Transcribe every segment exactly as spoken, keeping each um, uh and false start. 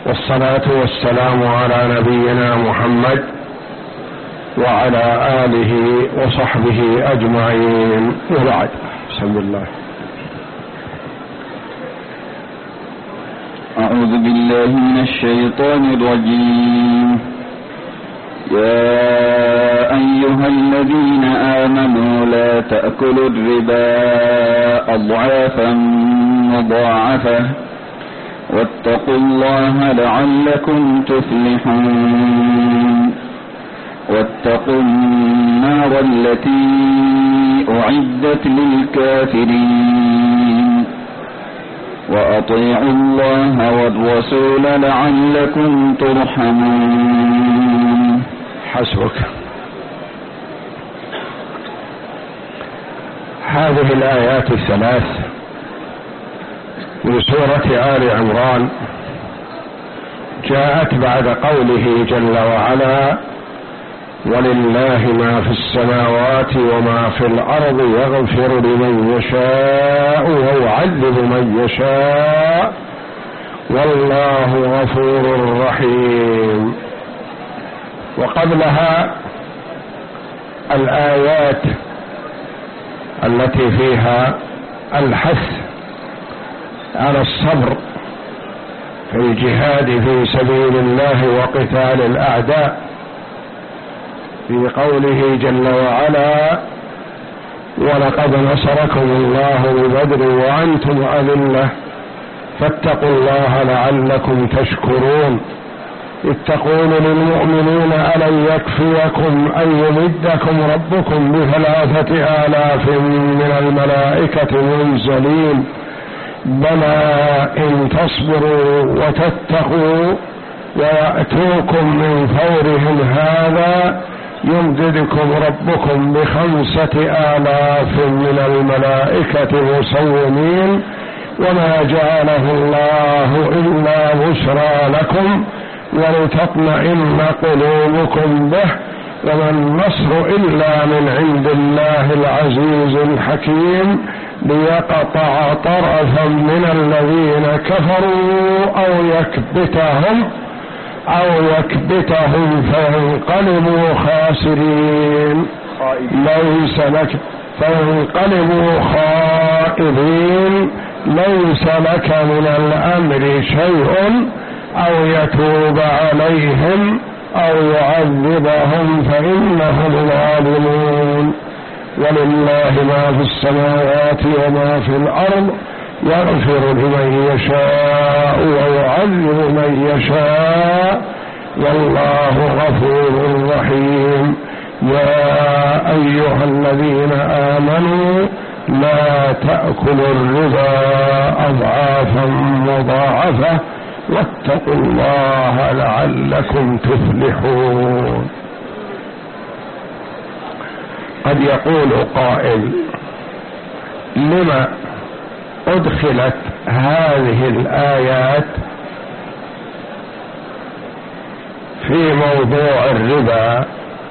والصلاة والسلام على نبينا محمد وعلى آله وصحبه أجمعين، وبعد. بسم الله. أعوذ بالله من الشيطان الرجيم. يا أيها الذين آمنوا لا تأكلوا الربا أضعافا مضاعفة واتقوا الله لعلكم تفلحون. واتقوا النار التي أعدت للكافرين وأطيعوا الله والرسول لعلكم ترحمون. حسبك. هذه الآيات الثلاث من سورة آل عمران جاءت بعد قوله جل وعلا: ولله ما في السماوات وما في الأرض يغفر لمن يشاء ويعذب من يشاء والله غفور رحيم. وقبلها الآيات التي فيها الحث على الصبر في الجهاد في سبيل الله وقتال الأعداء، في قوله جل وعلا: ولقد نصركم الله ببدر وأنتم أذلة فاتقوا الله لعلكم تشكرون. إذ تقول للمؤمنين ألن يكفيكم أن يمدكم ربكم بثلاثة آلاف من الملائكة منزلين بلى إن تصبروا وتتقوا ويأتوكم من فورهم هذا يمددكم ربكم بخمسة آلاف من الملائكة مسومين وما جعله الله إلا بشرى لكم ولتطمئن قلوبكم به وما النصر إلا من عند الله العزيز الحكيم ليقطع طرفا من الذين كفروا أو يكبتهم أو يكبتهم فينقلبوا خاسرين ليس لك فينقلبوا خائبين ليس لك من الأمر شيء أو يتوب عليهم أو يعذبهم فإنهم ظالمون. ولله ما في السماوات وما في الأرض يغفر لمن يشاء ويعذب من يشاء والله غفور رحيم. يا أيها الذين آمنوا لا تأكلوا الربا أضعافا مضاعفة واتقوا الله لعلكم تفلحون. قد يقول قائل: لما أدخلت هذه الآيات في موضوع الربا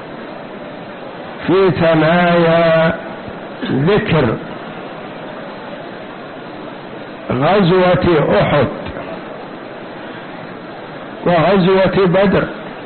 في ثنايا ذكر غزوة أحد وغزوة بدر؟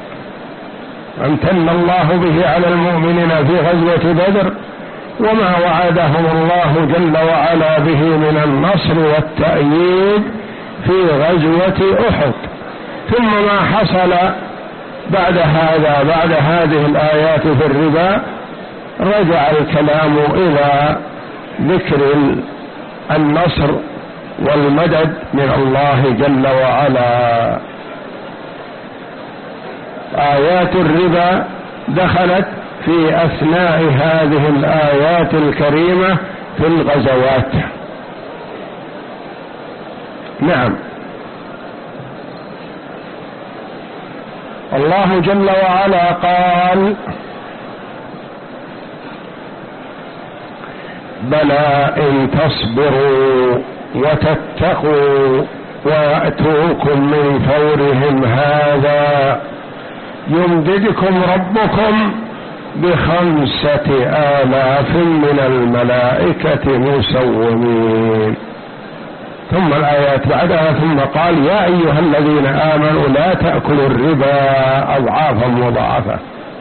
امتن الله به على المؤمنين في غزوة بدر وما وعدهم الله جل وعلا به من النصر والتأييد في غزوة أحد. ثم ما حصل بعد هذا بعد هذه الآيات في الربا رجع الكلام إلى ذكر النصر والمدد من الله جل وعلا. آيات الربا دخلت في أثناء هذه الآيات الكريمة في الغزوات. نعم، الله جل وعلا قال: بلى إن تصبروا وتتقوا ويأتوكم من فورهم هذا يمددكم ربكم بخمسة آلاف من الملائكة مسومين. ثم الآيات بعدها ثم قال يا أيها الذين آمنوا لا تأكلوا الربا أضعافا مضاعفة.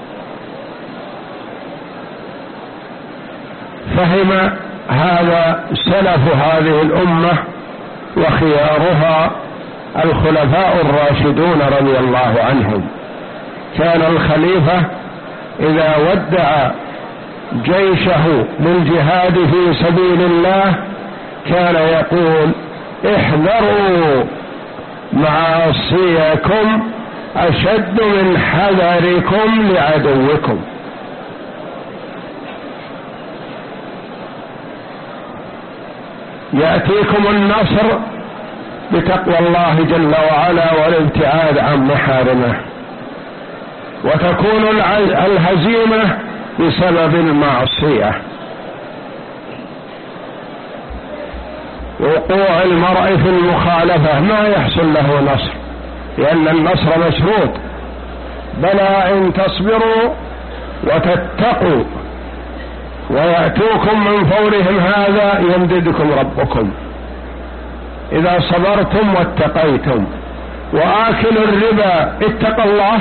فهم هذا سلف هذه الأمة وخيارها الخلفاء الراشدون رضي الله عنهم. كان الخليفة إذا ودع جيشه للجهاد في سبيل الله كان يقول احذروا معاصيكم أشد من حذركم لعدوكم. يأتيكم النصر بتقوى الله جل وعلا والابتعاد عن محارمه، وتكون الهزيمة بسبب المعصية. وقوع المرء في المخالفة ما يحصل له نصر، لأن النصر مشروط. بلى إن تصبروا وتتقوا ويأتوكم من فورهم هذا يمددكم ربكم إذا صبرتم واتقيتم. وآكل الربا اتقى الله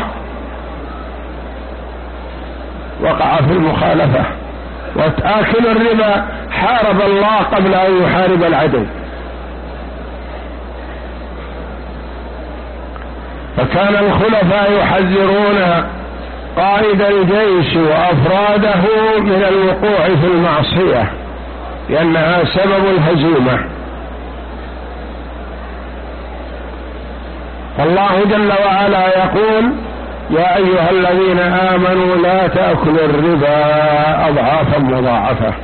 وقع في المخالفة، وآكل الربا حارب الله قبل أن يحارب العدو. فكان الخلفاء يحذرون قائد الجيش وأفراده من الوقوع في المعصية لأنها سبب الهزيمة. فالله جل وعلا يقول يا أيها الذين آمنوا لا تأكلوا الربا أضعافا مضاعفة.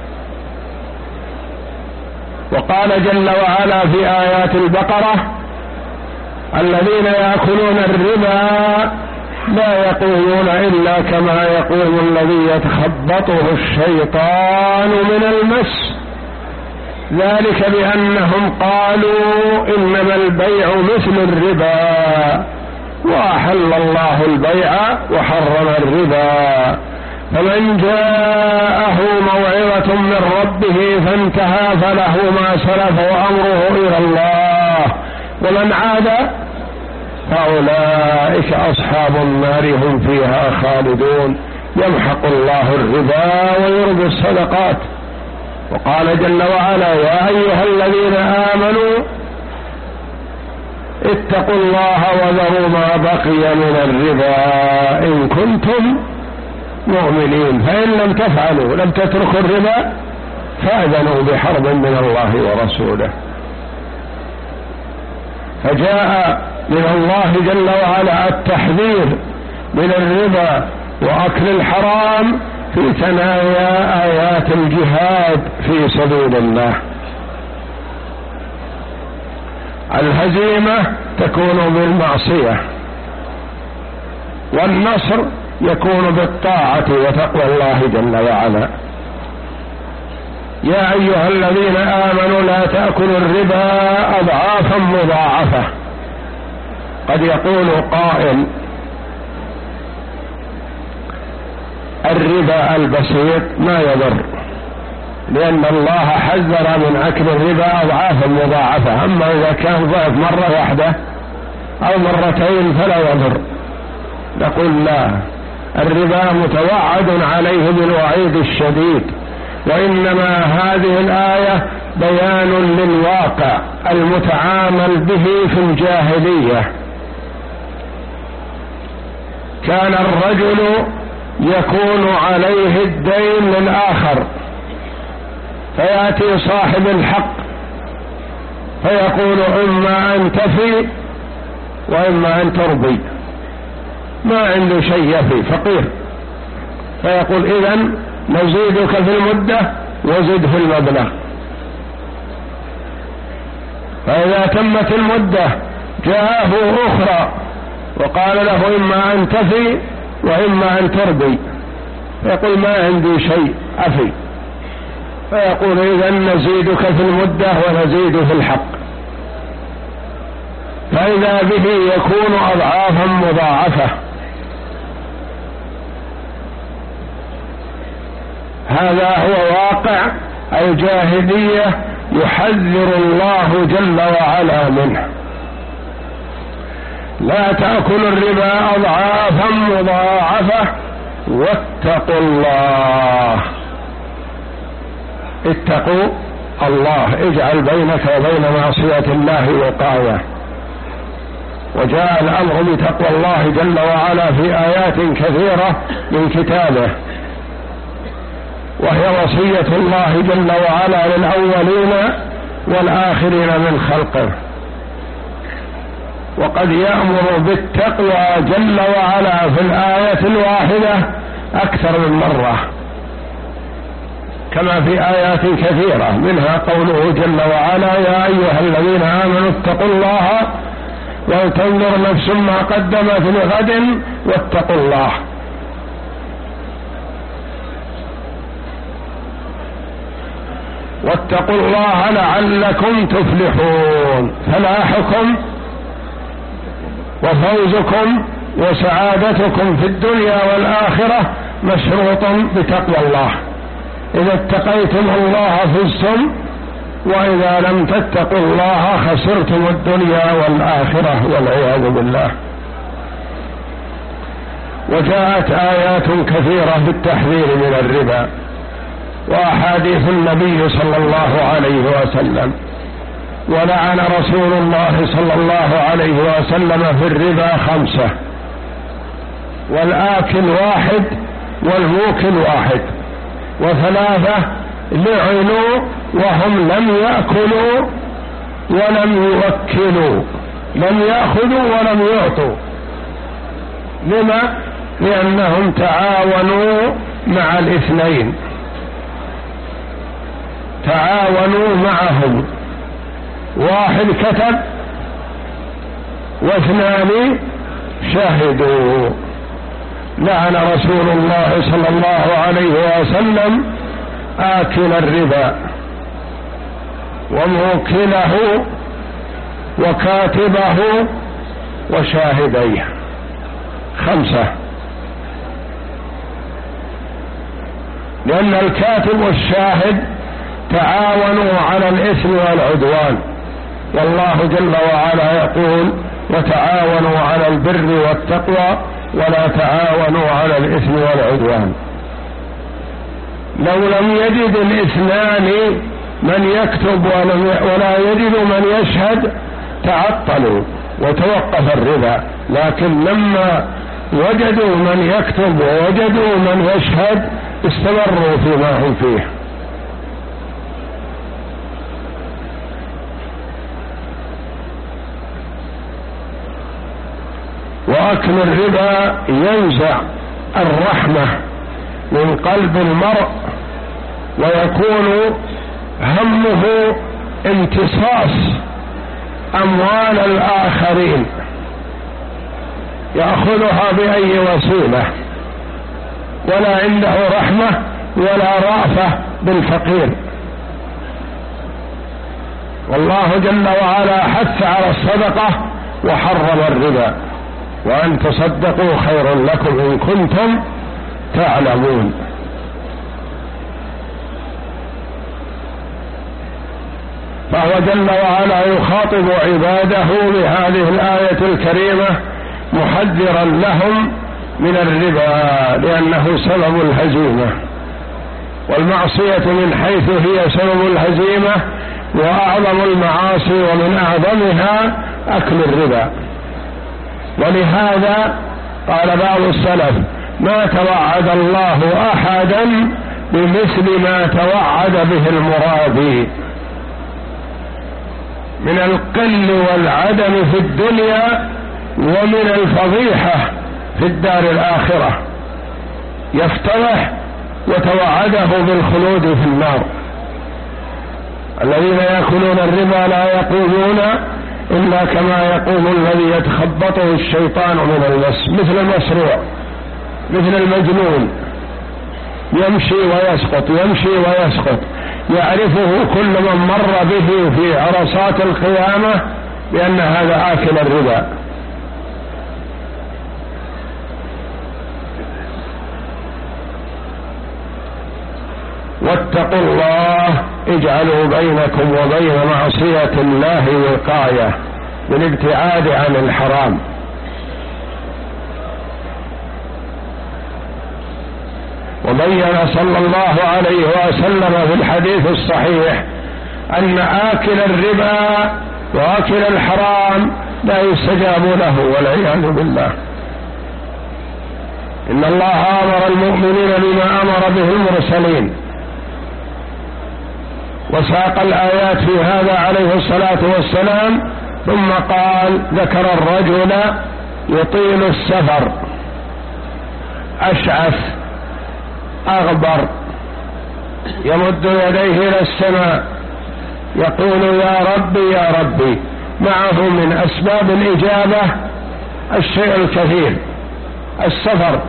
وقال جل وعلا في آيات البقرة الذين يأكلون الربا لا يقومون إلا كما يقوم الذي يتخبطه الشيطان من المس، ذلك بأنهم قالوا إنما البيع مثل الربا وأحل الله البيع وحرم الربا. فمن جاءه موعظة من ربه فانتهى فله ما سلف وأمره إلى الله ومن عاد فأولئك أصحاب النار هم فيها خالدون. يمحق الله الربا ويربي الصدقات. وقال جل وعلا يا أيها الذين آمنوا اتقوا الله وذروا ما بقي من الربا إن كنتم مؤمنين فإن لم تفعلوا لم تتركوا الربا فأذنوا بحرب من الله ورسوله. فجاء من الله جل وعلا التحذير من الربا وأكل الحرام في ثنايا آيات الجهاد في سبيل الله. الهزيمة تكون بالمعصية والنصر يكون بالطاعة وتقوى الله جل وعلا. يا أيها الذين آمنوا لا تأكلوا الربا أضعافا مضاعفة. قد يقول قائل الربا البسيط ما يضر لأن الله حذر من أكل الربا أضعافا مضاعفة، أما إذا كان ضعف مرة واحدة أو مرتين فلا يضر. نقول لا، الربا متوعد عليه بالوعيد الشديد، وإنما هذه الآية بيان للواقع المتعامل به في الجاهلية. كان الرجل يكون عليه الدين للآخر فيأتي صاحب الحق فيقول إما أن تفي وإما أن ترضي، ما عنده شيء يفي، فقير، فيقول إذن نزيدك في المدة وزد في المبلغ. فإذا تمت المدة جاءه أخرى وقال له إما أن تفي وإما أن ترضي، فيقول ما عندي شيء أفي، فيقول إذن نزيدك في المدة ونزيد في الحق، فإذا به يكون أضعافا مضاعفة. هذا هو واقع الجاهلية يحذر الله جل وعلا منه. لا تأكلوا الربا أضعافا مضاعفة واتقوا الله. اتقوا الله، اجعل بينك وبين معصية الله وقاية. وجاء الأمر بتقوى الله جل وعلا في آيات كثيرة من كتابه، وهي وصية الله جل وعلا للأولين والآخرين من خلقه. وقد يأمر بالتقوى جل وعلا في الآية الواحدة أكثر من مرة، كما في آيات كثيرة، منها قوله جل وعلا: يا أيها الذين آمنوا اتقوا الله ولتنظر نفس ما قدمت لغد واتقوا الله. واتقوا الله لعلكم تفلحون. فلاحكم وفوزكم وسعادتكم في الدنيا والآخرة مشروط بتقوى الله. إذا اتقيتم الله فزتم، وإذا لم تتقوا الله خسرتم الدنيا والآخرة والعياذ بالله. وجاءت آيات كثيرة في التحذير من الربا، وأحاديث النبي صلى الله عليه وسلم. ولعن رسول الله صلى الله عليه وسلم في الربا خمسة: والآكل واحد والموكل واحد، وثلاثة لعنوا وهم لم يأكلوا ولم يوكلوا، لم يأخذوا ولم يعطوا. لما؟ لأنهم تعاونوا مع الاثنين، تعاونوا معهم، واحد كتب واثنان شهدوا. لعن رسول الله صلى الله عليه وسلم آكل الربا وموكله وكاتبه وشاهديه، خمسة. لأن الكاتب والشاهد تعاونوا على الإثم والعدوان، والله جل وعلا يقول: وتعاونوا على البر والتقوى ولا تعاونوا على الإثم والعدوان. لو لم يجد الاثنان من يكتب ولا يجد من يشهد تعطلوا وتوقف الربا، لكن لما وجدوا من يكتب ووجدوا من يشهد استمروا فيما هم فيه. وأكل الربا ينزع الرحمة من قلب المرء، ويكون همه امتصاص أموال الآخرين، يأخذها بأي وسيلة، ولا عنده رحمة ولا رأفة بالفقير. والله جل وعلا حث على الصدقة وحرم الربا، وأن تصدقوا خير لكم إن كنتم تعلمون. فهو جل وعلا يخاطب عباده بهذه الآية الكريمة محذرا لهم من الربا، لأنه سبب الهزيمة، والمعصية من حيث هي سبب الهزيمة وأعظم المعاصي، ومن أعظمها أكل الربا. ولهذا قال بعض السلف: ما توعد الله أحدا بمثل ما توعد به المرابي، من القل والعدم في الدنيا ومن الفضيحة في الدار الآخرة. يفتضح وتوعده بالخلود في النار. الذين يأكلون الربا لا يقومون إلا كما يقوم الذي يتخبطه الشيطان من المس، مثل المسروع، مثل المجنون، يمشي ويسقط يمشي ويسقط، يعرفه كل من مر به في عرصات القيامة بأن هذا آكل الربا. واتقوا الله اجعلوا بينكم وبين معصية الله وقاية بالابتعاد عن الحرام. وبين صلى الله عليه وسلم في الحديث الصحيح أن آكل الربا وآكل الحرام لا يستجاب له والعياذ بالله. إن الله أمر المؤمنين بما أمر به المرسلين، وساق الآيات في هذا عليه الصلاة والسلام، ثم قال ذكر الرجل يطيل السفر أشعث أغبر يمد يديه إلى السماء يقول يا ربي يا ربي. معه من أسباب الإجابة الشيء الكثير، السفر،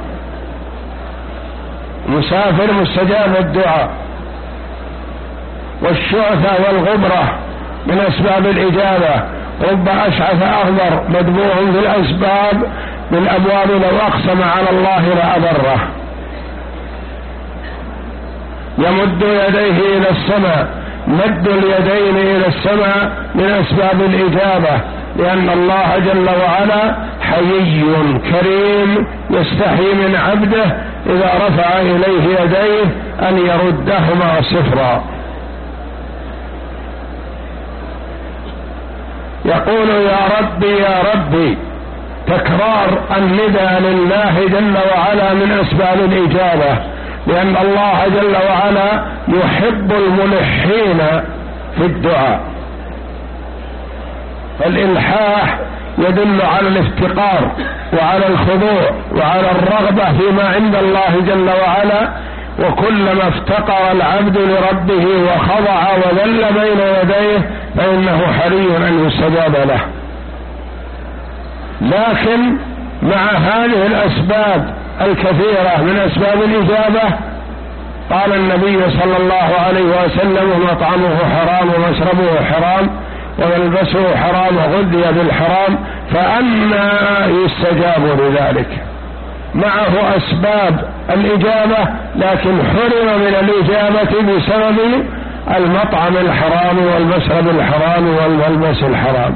مسافر مستجاب الدعاء، والشعثة والغبرة من أسباب الإجابة. رب أشعث أغبر مدبوع في الأسباب بالأبواب، لو أقسم على الله لأبره. يمد يديه إلى السماء، مد اليدين إلى السماء من أسباب الإجابة، لأن الله جل وعلا حيي كريم يستحي من عبده إذا رفع إليه يديه أن يردهما صفرا. يقول يا ربي يا ربي، تكرار الندى لله جل وعلا من أسباب الإجابة، لأن الله جل وعلا يحب الملحين في الدعاء. فالإلحاح يدل على الافتقار وعلى الخضوع وعلى الرغبة فيما عند الله جل وعلا، وكلما افتقر العبد لربه وخضع وذل بين يديه فإنه حري أن يستجاب له. لكن مع هذه الأسباب الكثيرة من أسباب الإجابة، قال النبي صلى الله عليه وسلم مطعمه حرام ومشربه حرام وملبسه حرام وغذي بالحرام، فأنى يستجاب لذلك. معه أسباب الإجابة لكن حرم من الإجابة بسبب المطعم الحرام والمشرب الحرام والملبس الحرام.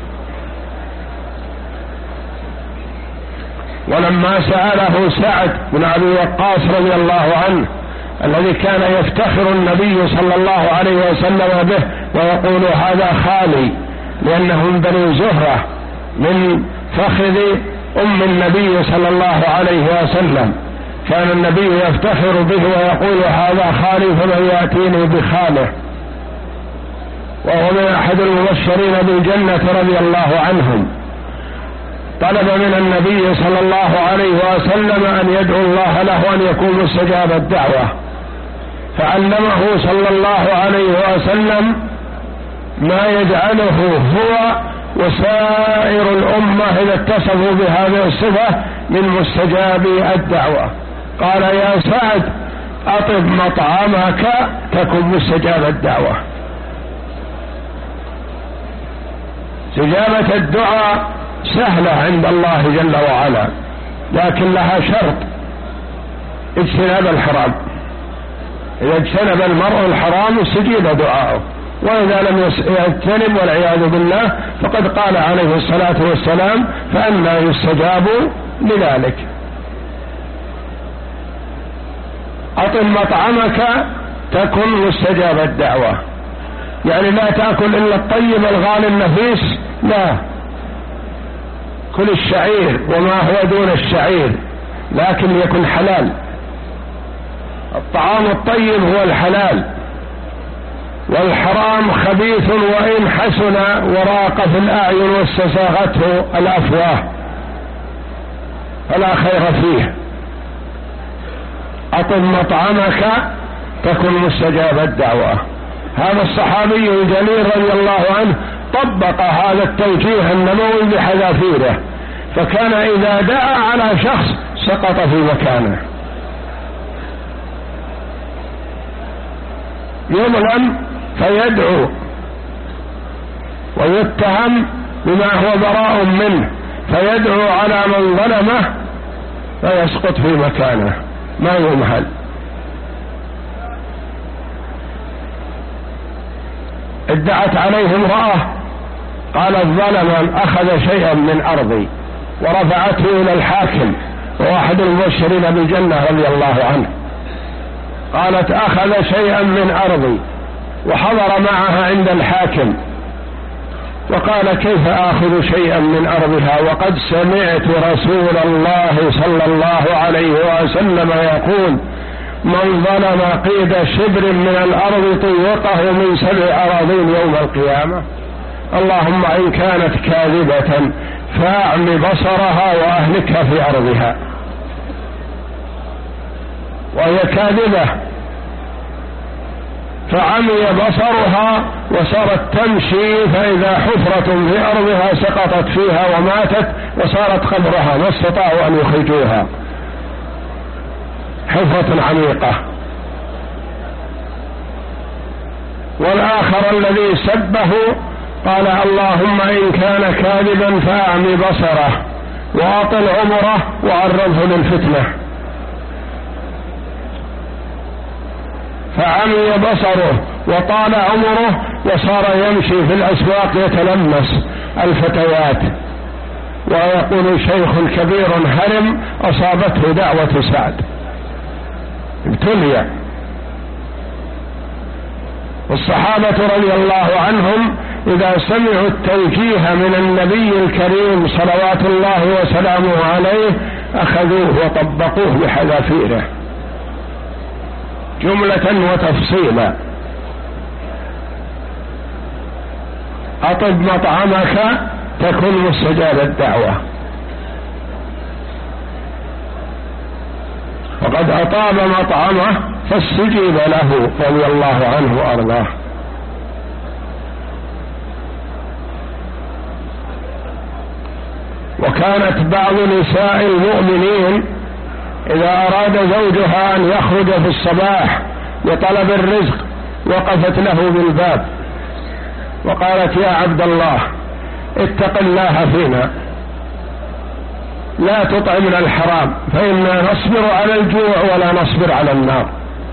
ولما سأله سعد بن أبي وقاص رضي الله عنه الذي كان يفتخر النبي صلى الله عليه وسلم به ويقول هذا خالي، لأنه من بني زهرة من فخذ أم النبي صلى الله عليه وسلم، كان النبي يفتخر به ويقول هذا خالي فمن يأتيني بخاله، وهو من أحد المبشرين بالجنة رضي الله عنهم. طلب من النبي صلى الله عليه وسلم أن يدعو الله له أن يكون مستجاب الدعوة، فعلمه صلى الله عليه وسلم ما يجعله هو وسائر الأمة إذا اتصفوا بهذه الصفة من مستجاب الدعوة. قال يا سعد أطب مطعمك تكن مستجاب الدعوة. استجابة الدعاء سهلة عند الله جل وعلا، لكن لها شرط، اجتناب الحرام. إذا اجتنب المرء الحرام استجيب دعاءه، وإذا لم يجتنب والعياذ بالله فقد قال عليه الصلاة والسلام فأنى يستجاب لذلك. أطم مطعمك تكن مستجاب الدعوة، يعني لا تأكل إلا الطيب الغالي النفيس، لا، كل الشعير وما هو دون الشعير لكن يكن حلال. الطعام الطيب هو الحلال، والحرام خبيث وإن حسن وراق في الأعين واستساغته الأفواه فلا خير فيه. أطم مطعمك تكن مستجاب الدعوة. هذا الصحابي الجليل رضي الله عنه طبق هذا التوجيه النبوي بحذافيره، فكان إذا دعا على شخص سقط في مكانه، يظلم فيدعو ويتهم بما هو براء منه، فيدعو على من ظلمه فيسقط في مكانه ما يمهل. ادعت عليه امرأة قالت ظلما أخذ شيئا من أرضي، ورفعته إلى الحاكم وواحد المبشرين بالجنة رضي الله عنه، قالت أخذ شيئا من أرضي وحضر معها عند الحاكم وقال كيف آخذ شيئا من أرضها وقد سمعت رسول الله صلى الله عليه وسلم يقول من ظلم قيد شبر من الأرض طوقه من سبع أراضين يوم القيامة. اللهم إن كانت كاذبة فأعم بصرها وأهلكها في أرضها. وهي كاذبة فعمي بصرها وصارت تمشي فإذا حفرة في أرضها سقطت فيها وماتت وصارت قبرها، ما استطاعوا أن يخرجوها، حفرة عميقة. والآخر الذي سبه قال اللهم إن كان كاذبا فأعمي بصره وأطل عمره وعرضه للفتنة. فعمي بصره وطال عمره وصار يمشي في الأسواق يتلمس الفتيات ويقول شيخ كبير هرم أصابته دعوة سعد، ابتلي. والصحابة رضي الله عنهم إذا سمعوا التوجيه من النبي الكريم صلوات الله وسلامه عليه أخذوه وطبقوه بحذافيره جملة وتفصيلا. أطب مطعمك تكن مستجاب الدعوة. وقد أطاب مطعمه فاستجيب له رضي الله عنه وأرضاه. وكانت بعض نساء المؤمنين إذا أراد زوجها أن يخرج في الصباح لطلب الرزق وقفت له بالباب وقالت يا عبد الله اتق الله فينا لا تطعمنا الحرام فإنا نصبر على الجوع ولا نصبر على النار.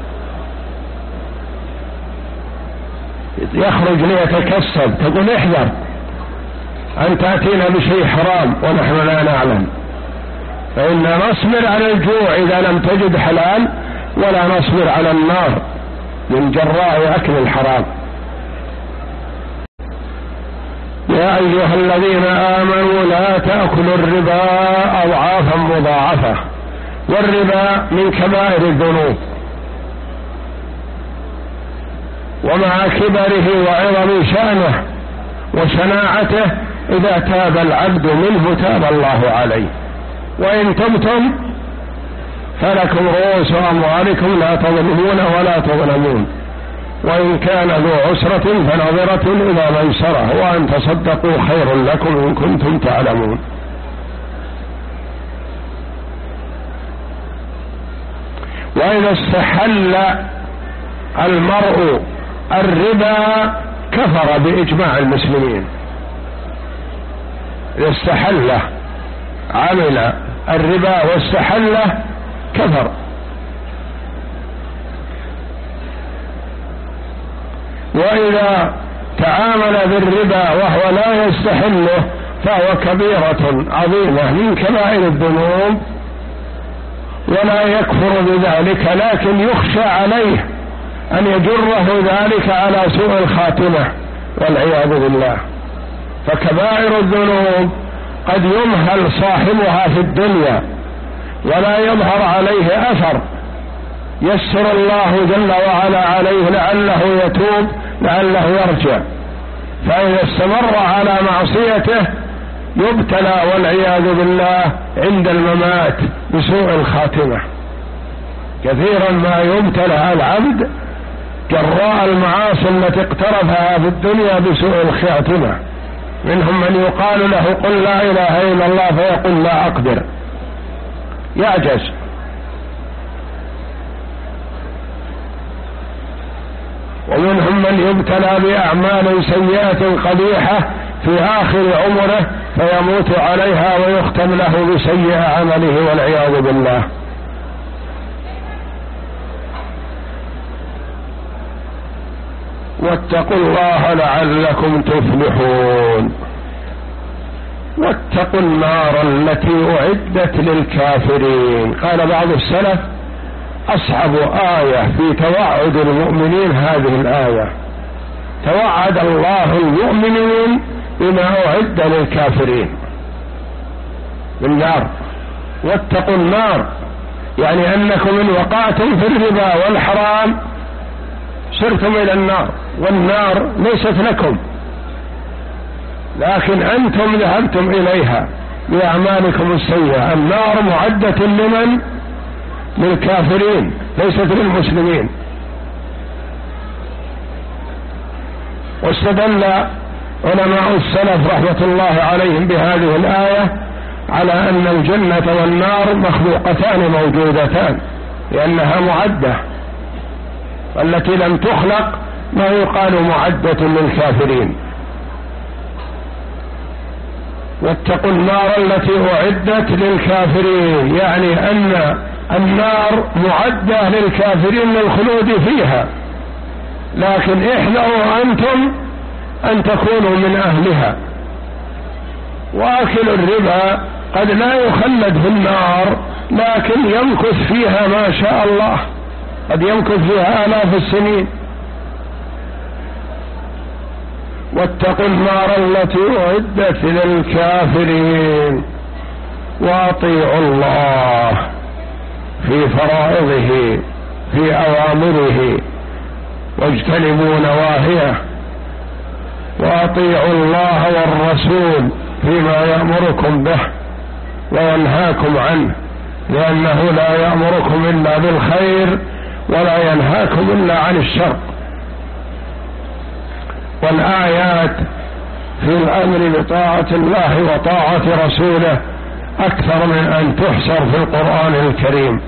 يخرج ليتكسب تقول احذر أن تأتينا بشيء حرام ونحن لا نعلم، فإنا نصبر على الجوع إذا لم تجد حلال ولا نصبر على النار من جراء أكل الحرام. يا أيها الذين آمنوا لا تأكلوا الربا أضعافا مضاعفة، والربا من كبائر الذنوب، ومع كبره وعظم شأنه وشناعته إذا تاب العبد منه تاب الله عليه. وإن تبتم فلكم رؤوس أموالكم لا تظلمون ولا تظلمون، وإن كان ذو عسرة فنظرة إلى ميسرة، وأن تصدقوا خير لكم إن كنتم تعلمون. وإذا استحل المرء الربا كفر بإجماع المسلمين. إذا استحله عمل الربا واستحله كفر. وإذا تعامل بالربا وهو لا يستحله فهو كبيرة عظيمة من كبائر الذنوب، ولا يكفر بذلك، لكن يخشى عليه أن يجره ذلك على سوء الخاتمة والعياذ بالله. فكبائر الذنوب قد يمهل صاحبها في الدنيا ولا يظهر عليه أثر، يسر الله جل وعلا عليه لعله يتوب لعله يرجع، فإذا استمر على معصيته يبتلى والعياذ بالله عند الممات بسوء الخاتمة. كثيرا ما يبتلى العبد جراء المعاصي التي اقترفها في الدنيا بسوء الخاتمة. منهم من يقال له قل لا إله إلا الله فيقول لا أقدر، يعجز. ومنهم من يبتلى بأعمال سيئة قبيحة في آخر عمره فيموت عليها ويختم له بسيء عمله والعياذ بالله. واتقوا الله لعلكم تفلحون. واتقوا النار التي أعدت للكافرين. قال بعض السلف أصعب آية في توعد المؤمنين هذه الآية، توعد الله المؤمنين بما أعد للكافرين بالنار. واتقوا النار يعني أنكم إن وقعتم في الربا والحرام سرتم إلى النار، والنار ليست لكم لكن أنتم ذهبتم إليها بأعمالكم السيئة. النار معدة لمن؟ للكافرين ليست للمسلمين. واستدل علماء السلف رحمة الله عليهم بهذه الآية على أن الجنة والنار مخلوقتان موجودتان لأنها معدة، والتي لم تخلق ما يقال معدة للكافرين. واتقوا النار التي أعدت للكافرين يعني أن النار معدة للكافرين للخلود فيها، لكن احذروا أنتم أن تكونوا من أهلها. وآكل الربا قد لا يخلد في النار لكن يمكث فيها ما شاء الله، قد يمكث فيها آلاف السنين. واتقوا النار التي أعدت للكافرين وأطيعوا الله في فرائضه في أوامره واجتنبوا نواهيه، وأطيعوا الله والرسول فيما يأمركم به وينهاكم عنه، لأنه لا يأمركم إلا بالخير ولا ينهاكم إلا عن الشر. والآيات في الأمر بطاعة الله وطاعة رسوله أكثر من أن تحصر في القرآن الكريم.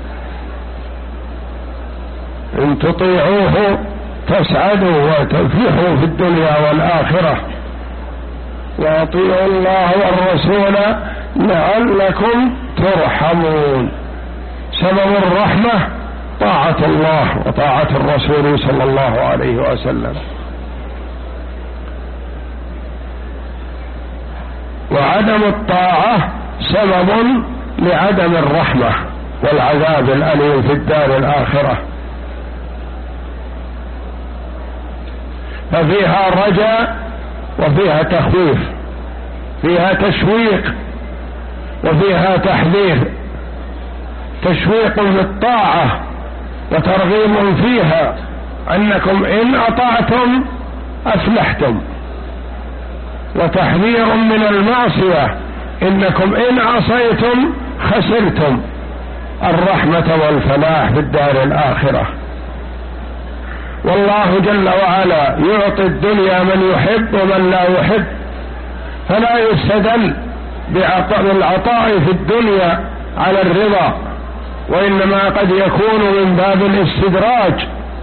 إن تطيعوه تسعدوا وتفلحوا في الدنيا والآخرة. وأطيعوا الله والرسول لعلكم ترحمون. سبب الرحمة طاعة الله وطاعة الرسول صلى الله عليه وسلم. وعدم الطاعة سبب لعدم الرحمة والعذاب الأليم في الدار الآخرة. ففيها رجاء وفيها تخويف، فيها تشويق وفيها تحذير. تشويق بالطاعة وترغيب فيها أنكم إن أطعتم أفلحتم، وتحذير من المعصية إنكم إن عصيتم خسرتم الرحمة والفلاح في الدار الآخرة. والله جل وعلا يعطي الدنيا من يحب ومن لا يحب، فلا يستدل بالعطاء في الدنيا على الرضا، وإنما قد يكون من باب الاستدراج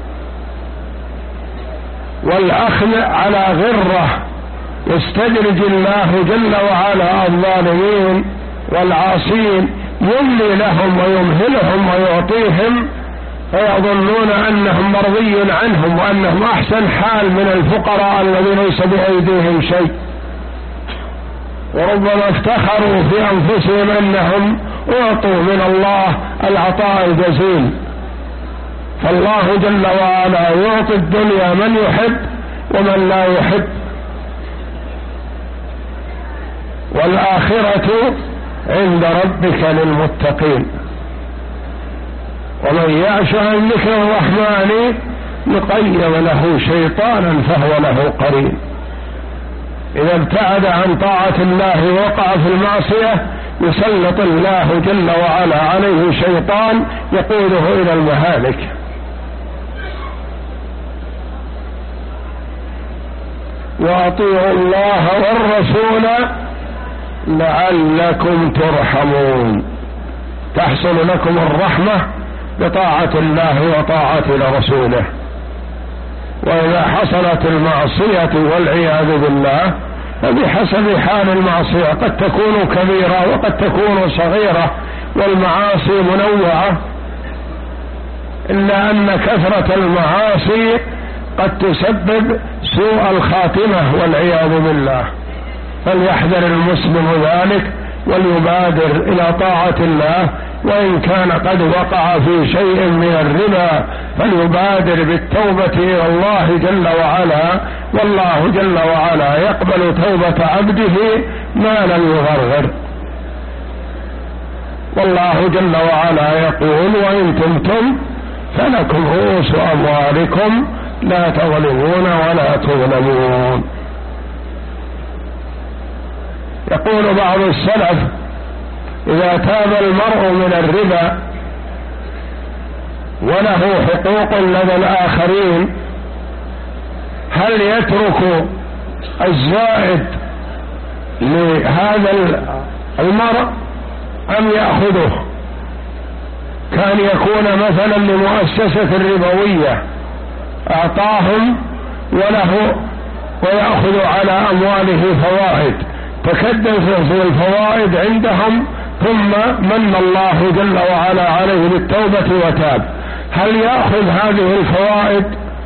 والأخذ على غرة. يستدرج الله جل وعلا الظالمين والعاصين، يملي لهم ويمهلهم ويعطيهم فيظنون أنهم مرضي عنهم وأنهم أحسن حال من الفقراء الذين ليس بأيديهم شيء، وربما افتخروا في أنفسهم أنهم أعطوا من الله العطاء الجزيل. فالله جل وعلا يعطي الدنيا من يحب ومن لا يحب، والآخرة عند ربك للمتقين. ومن يعش عن ذكر الرحمن نقيض له شيطانا فهو له قرين. إذا ابتعد عن طاعة الله ووقع في المعصية يسلط الله جل وعلا عليه شيطان يقوده إلى المهالك. وأطيعوا الله والرسول لعلكم ترحمون. تحصل لكم الرحمة بطاعة الله وطاعة رسوله. وإذا حصلت المعصية والعياذ بالله فبحسب حال المعصية قد تكون كبيرة وقد تكون صغيرة، والمعاصي منوعة، إلا أن كثرة المعاصي قد تسبب سوء الخاتمة والعياذ بالله. فليحذر المسلم ذلك وليبادر إلى طاعة الله، وإن كان قد وقع في شيء من الربا فليبادر بالتوبة إلى الله جل وعلا، والله جل وعلا يقبل توبة عبده ما لم يغرغر. والله جل وعلا يقول: وإن تبتم فلكم رؤوس أموالكم لا تظلمون ولا تظلمون. يقول بعض السلف: إذا تاب المرء من الربا وله حقوق لدى الآخرين هل يترك الزائد لهذا المرء أم يأخذه؟ كان يكون مثلا لمؤسسة ربوية أعطاهم وله ويأخذ على أمواله فوائد، تكدس في الفوائد عندهم ثم من الله جل وعلا عليه بالتوبة وتاب، هل يأخذ هذه الفوائد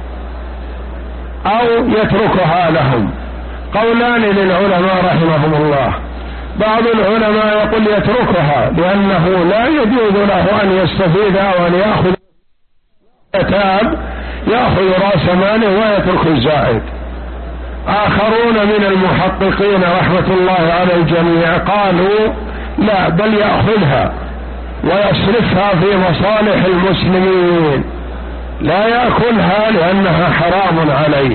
أو يتركها لهم؟ قولان للعلماء رحمهم الله. بعض العلماء يقول يتركها لأنه لا يجوز له أن يستفيد أو أن يأخذ، يتاب يأخذ رأس ماله ويترك الزائد. آخرون من المحققين رحمة الله على الجميع قالوا لا، بل يأخذها ويصرفها في مصالح المسلمين، لا يأكلها لأنها حرام عليه،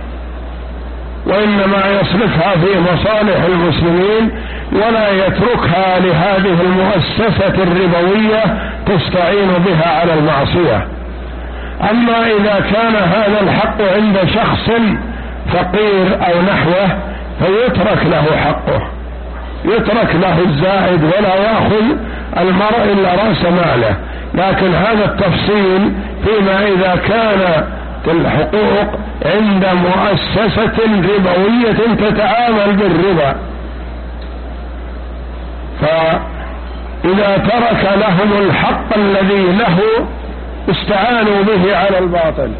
وإنما يصرفها في مصالح المسلمين ولا يتركها لهذه المؤسسة الربوية تستعين بها على المعصية. أما إذا كان هذا الحق عند شخص فقير أو نحوه فيترك له حقه، يترك له الزائد ولا يأخذ المرء إلا رأس ماله. لكن هذا التفصيل فيما إذا كان الحقوق عند مؤسسة ربوية تتعامل بالربا، فإذا ترك لهم الحق الذي له استعانوا به على الباطل،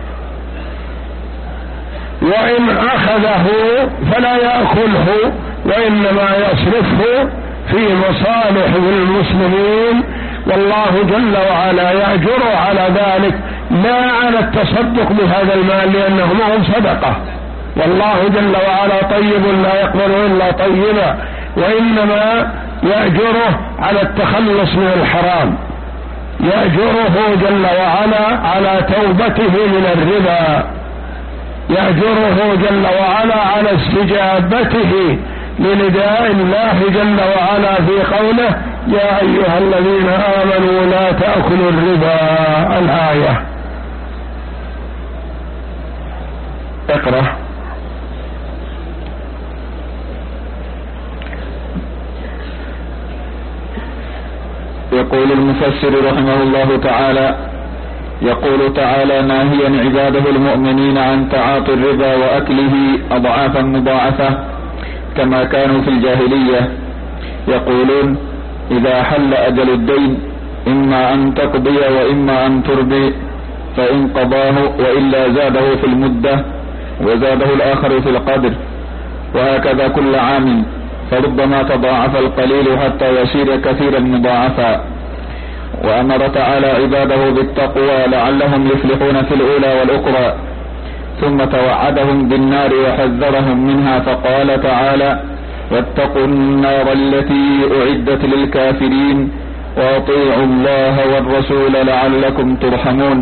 وإن أخذه فلا يأكله وإنما يصرفه في مصالح المسلمين، والله جل وعلا يأجر على ذلك لا على التصدق بهذا المال لأنه ما هو صدقة، والله جل وعلا طيب لا يقبل إلا طيبا، وإنما يأجره على التخلص من الحرام، يأجره جل وعلا على توبته من الربا، يأجره جل وعلا على استجابته لنداء الله جل وعلا في قوله: يا أيها الذين آمنوا لا تأكلوا الربا. الآية. اقرأ. يقول المفسر رحمه الله تعالى: يقول تعالى ناهيا عباده المؤمنين عن تعاطي الربا وأكله أضعافا مضاعفة كما كانوا في الجاهلية، يقولون: إذا حل أجل الدين إما أن تقضي وإما أن تربي، فإن قضاه وإلا زاده في المدة وزاده الآخر في القدر، وهكذا كل عام، فربما تضاعف القليل حتى يصير كثيرا مضاعفا. وأمر تعالى عباده بالتقوى لعلهم يفلحون في الأولى والأخرى، ثم توعدهم بالنار وحذرهم منها، فقال تعالى: واتقوا النار التي أعدت للكافرين وأطيعوا الله والرسول لعلكم ترحمون.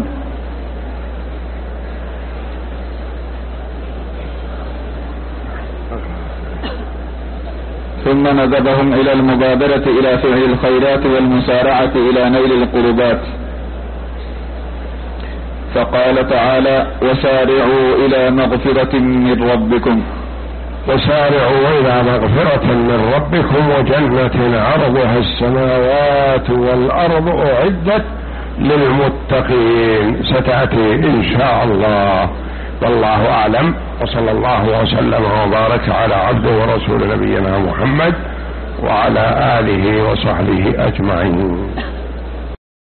ثم ندبهم إلى المبادرة إلى فعل الخيرات والمسارعة إلى نيل القربات، فقال تعالى: وسارعوا إلى مغفرة من ربكم وسارعوا إلى مغفرة من ربكم وجنة عرضها السماوات والأرض أعدت للمتقين، ستأتي إن شاء الله. والله أعلم، وصلى الله وسلم وبارك على عبده ورسول نبينا محمد وعلى آله وصحبه أجمعين.